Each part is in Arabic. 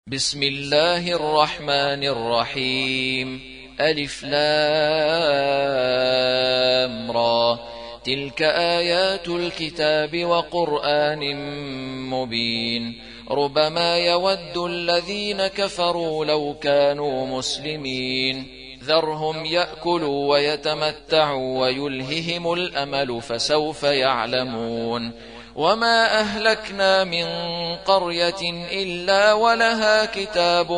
بسم الله الرحمن الرحيم. ألف لام را. تلك آيات الكتاب وقرآن مبين. ربما يود الذين كفروا لو كانوا مسلمين. ذرهم يأكلوا ويتمتعوا ويلههم الأمل فسوف يعلمون. وما أهلكنا من قرية إلا ولها كتاب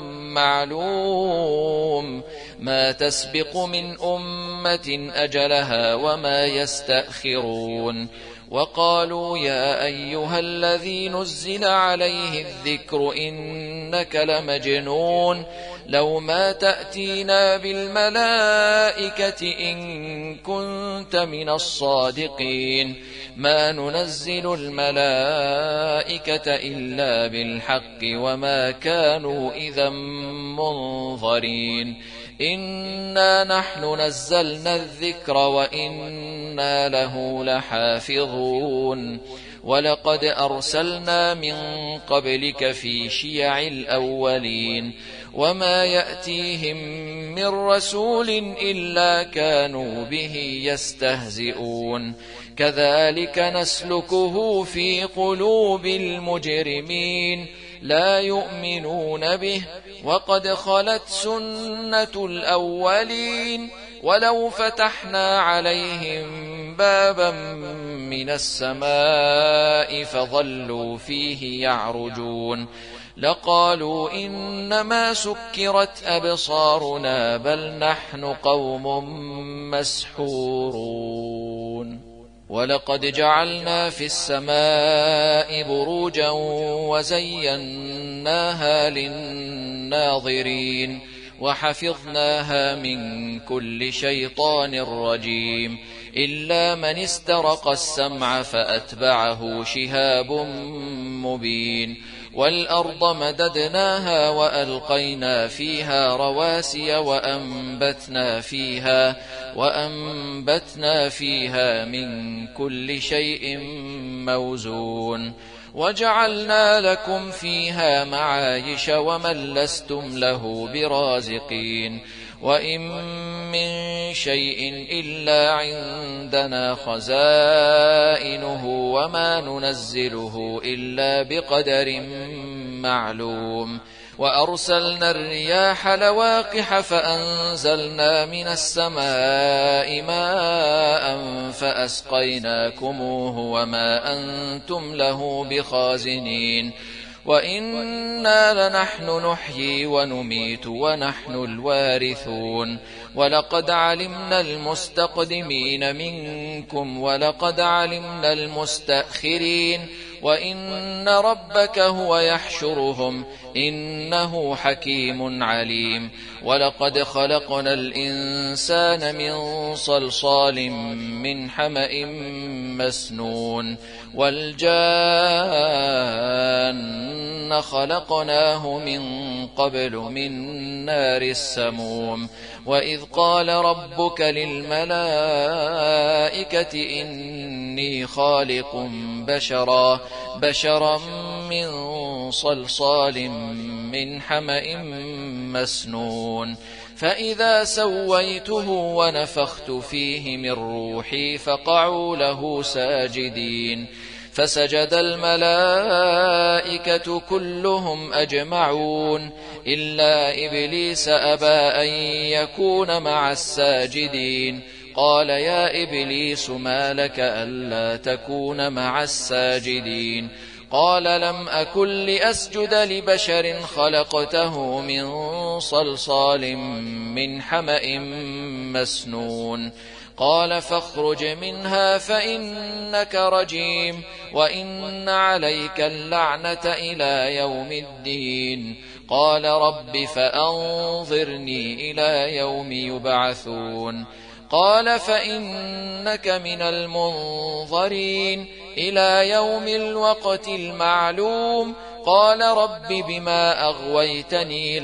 معلوم ما تسبق من أمة أجلها وما يستأخرون. وقالوا يا أيها الذي نزل عليه الذكر إنك لمجنون لو ما تأتينا بالملائكة إن كنت من الصادقين ما ننزل الملائكة إلا بالحق وما كانوا إذا منظرين. إنا نحن نزلنا الذكر وإنا له لحافظون. ولقد أرسلنا من قبلك في شيع الأولين وما يأتيهم من رسول إلا كانوا به يستهزئون. كذلك نسلكه في قلوب المجرمين لا يؤمنون به وقد خلت سنة الأولين. ولو فتحنا عليهم بابا من السماء فظلوا فيه يعرجون لقالوا إنما سكرت أبصارنا بل نحن قوم مسحورون. ولقد جعلنا في السماء بروجا وزيناها للناظرين وحفظناها من كل شيطان رجيم إلا من استرق السمع فأتبعه شهاب مبين. والأرض مددناها وألقينا فيها رواسي وأنبتنا فيها من كل شيء موزون. وجعلنا لكم فيها معايش ومن لستم له برازقين. وإن من شيء إلا عندنا خزائنه وما ننزله إلا بقدر معلوم. وأرسلنا الرياح لواقح فأنزلنا من السماء ماء فأسقيناكموه وما أنتم له بخازنين. وإنا لنحن نحيي ونميت ونحن الوارثون. ولقد علمنا المستقدمين منكم ولقد علمنا المستأخرين وإن ربك هو يحشرهم إنه حكيم عليم. ولقد خلقنا الإنسان من صلصال من حمأ مسنون. والجان خلقناه من قبل من نار السموم. وإذ قال ربك للملائكة إني خالق بشرا من صلصال من حمأ مسنون. فإذا سويته ونفخت فيه من روحي فقعوا له ساجدين. فسجد الملائكة كلهم أجمعون إلا إبليس أبى أن يكون مع الساجدين. قال يا إبليس ما لك ألا تكون مع الساجدين؟ قال لم أكن لأسجد لبشر خلقته من صلصال من حمأ مسنون. قال فاخرج منها فإنك رجيم وإن عليك اللعنة إلى يوم الدين. قال رب فأنظرني إلى يوم يبعثون. قال فإنك من المنظرين إلى يوم الوقت المعلوم. قال رب بما أغويتني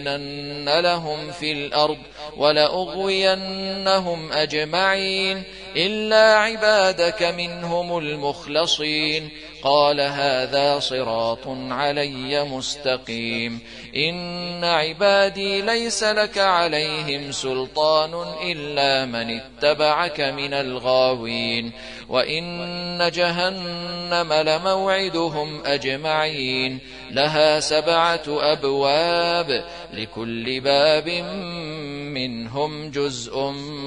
لأزينن لهم في الأرض ولأغوينهم أجمعين إلا عبادك منهم المخلصين قال هذا صراط علي مستقيم إن عبادي ليس لك عليهم سلطان إلا من اتبعك من الغاوين وإن جهنم لموعدهم أجمعين لها 7 أبواب لكل باب منهم جزء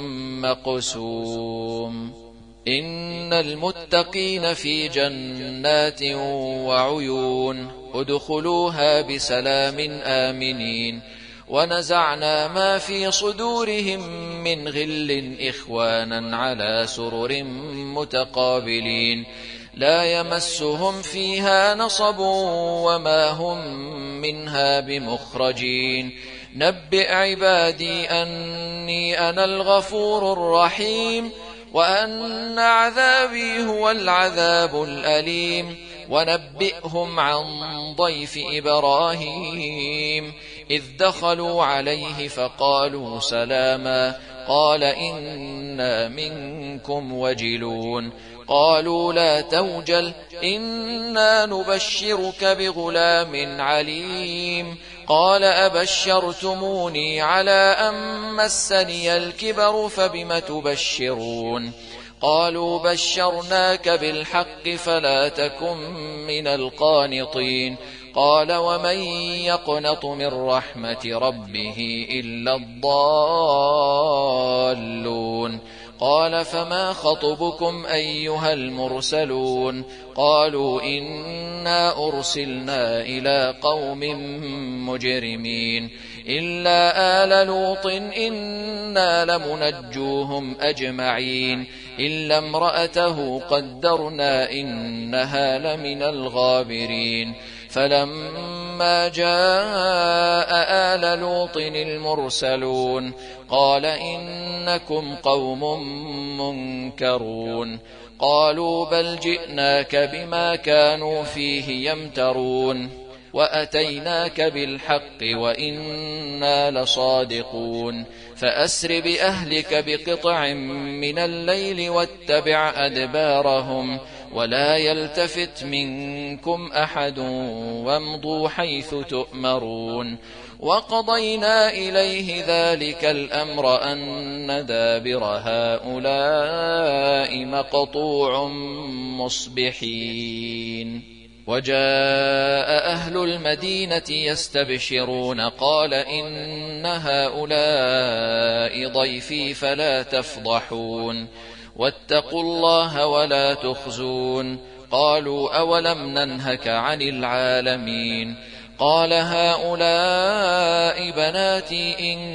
مقسوم إن المتقين في جنات وعيون ادخلوها بسلام آمنين ونزعنا ما في صدورهم من غل إخوانا على سرر متقابلين لا يمسهم فيها نصب وما هم منها بمخرجين نبئ عبادي أني أنا الغفور الرحيم وأن عذابي هو العذاب الأليم ونبئهم عن ضيف إبراهيم إذ دخلوا عليه فقالوا سلاما قال إنا منكم وجلون قالوا لا توجل إنا نبشرك بغلام عليم قال أبشرتموني على أن مسني الكبر فبم تبشرون قالوا بشرناك بالحق فلا تكن من القانطين قال ومن يقنط من رحمة ربه إلا الضالون قال فما خطبكم أيها المرسلون قالوا إنا أرسلنا إلى قوم مجرمين إلا آل لوط إنا لمنجوهم أجمعين إلا امرأته قدرنا إنها لمن الغابرين فلما جاء آل لوط المرسلون قال إنكم قوم منكرون قالوا بل جئناك بما كانوا فيه يمترون وأتيناك بالحق وإنا لصادقون فأسر بأهلك بقطع من الليل واتبع أدبارهم ولا يلتفت منكم أحد وامضوا حيث تؤمرون وقضينا إليه ذلك الأمر أن دابر هؤلاء مقطوع مصبحين وجاء أهل المدينة يستبشرون قال إن هؤلاء ضيفي فلا تفضحون واتقوا الله ولا تخزون قالوا أولم ننهك عن العالمين قال هؤلاء بناتي إن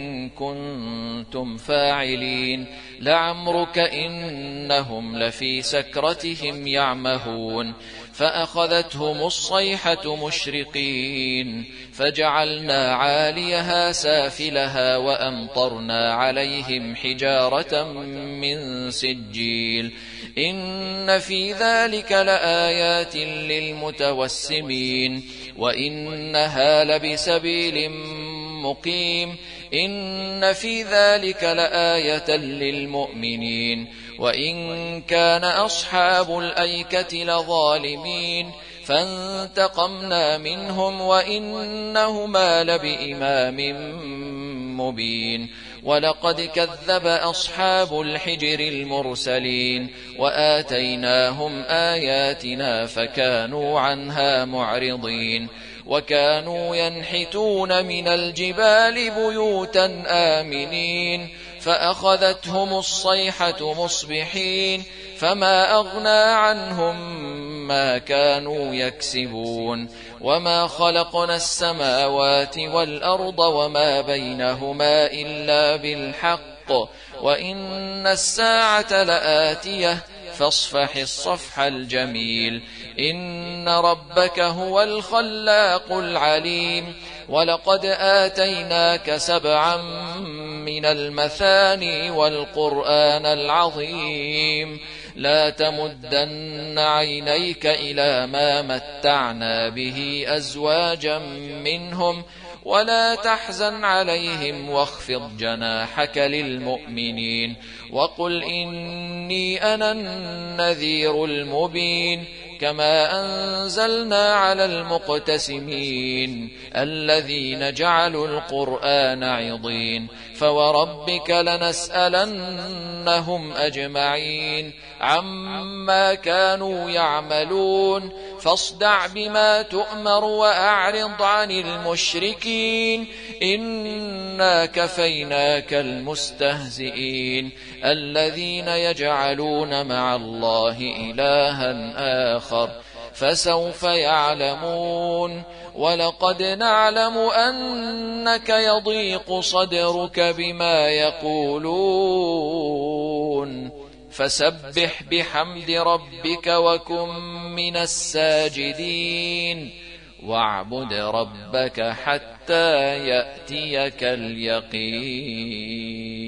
كنتم فاعلين لعمرك إنهم لفي سكرتهم يعمهون فأخذتهم الصيحة مشرقين فجعلنا عاليها سافلها وأمطرنا عليهم حجارة من سجيل إن في ذلك لآيات للمتوسمين وإنها لبسبيل مقيم إن في ذلك لآية للمؤمنين وإن كان أصحاب الأيكة لظالمين فانتقمنا منهم وإنهما لبإمام مبين ولقد كذب أصحاب الحجر المرسلين وآتيناهم آياتنا فكانوا عنها معرضين وكانوا ينحتون من الجبال بيوتا آمنين فأخذتهم الصيحة مصبحين فما أغنى عنهم ما كانوا يكسبون وما خلقنا السماوات والأرض وما بينهما إلا بالحق وإن الساعة لآتية فاصفح الصفح الجميل إن ربك هو الخلاق العليم ولقد آتيناك 7 من المثاني والقرآن العظيم لا تمدن عينيك إلى ما متعنا به أزواجا منهم ولا تحزن عليهم واخفض جناحك للمؤمنين وقل إني أنا النذير المبين كما أنزلنا على المقتسمين الذين جعلوا القرآن عضين فوربك لنسألنهم أجمعين عما كانوا يعملون فاصدع بما تؤمر وأعرض عن المشركين إنا كفيناك المستهزئين الذين يجعلون مع الله إلها آخر فسوف يعلمون ولقد نعلم أنك يضيق صدرك بما يقولون فسبح بحمد ربك وكن من الساجدين واعبد ربك حتى يأتيك اليقين.